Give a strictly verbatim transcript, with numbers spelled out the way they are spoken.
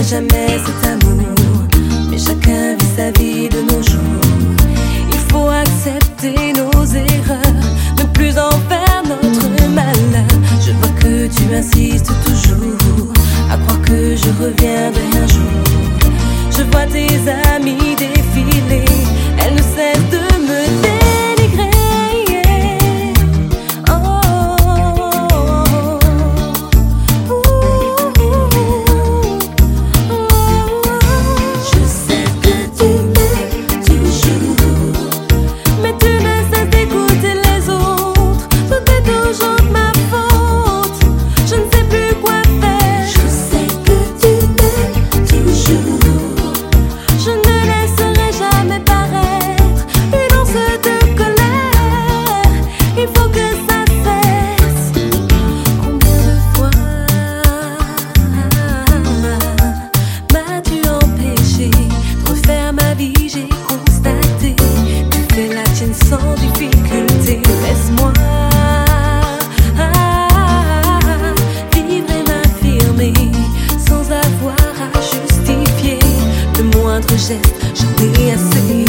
jamais cet amour, mais chacun vit sa vie de nos jours. Il faut accepter nos erreurs, ne plus en faire notre malheur. Je vois que tu insistes toujours à croire que je reviendrai un jour. Je vois tes amis défiler, elles ne cessent de me dénigrer. Oh, oh, oh, oh, oh. Je sais que tu m'aimes toujours, mais tu ne cesses d'écouter les autres. Tout est toujours de ma faute, je ne sais plus quoi faire. Je sais que tu m'aimes toujours, je ne laisserai jamais paraître une once de colère. Il faut que ça cesse. Combien de fois m'as-tu empêché de refaire ma vie? J'ai constaté, tu fais la tienne sans difficulté. Laisse-moi vivre et m'affirmer sans avoir à justifier le moindre geste. J'en ai assez.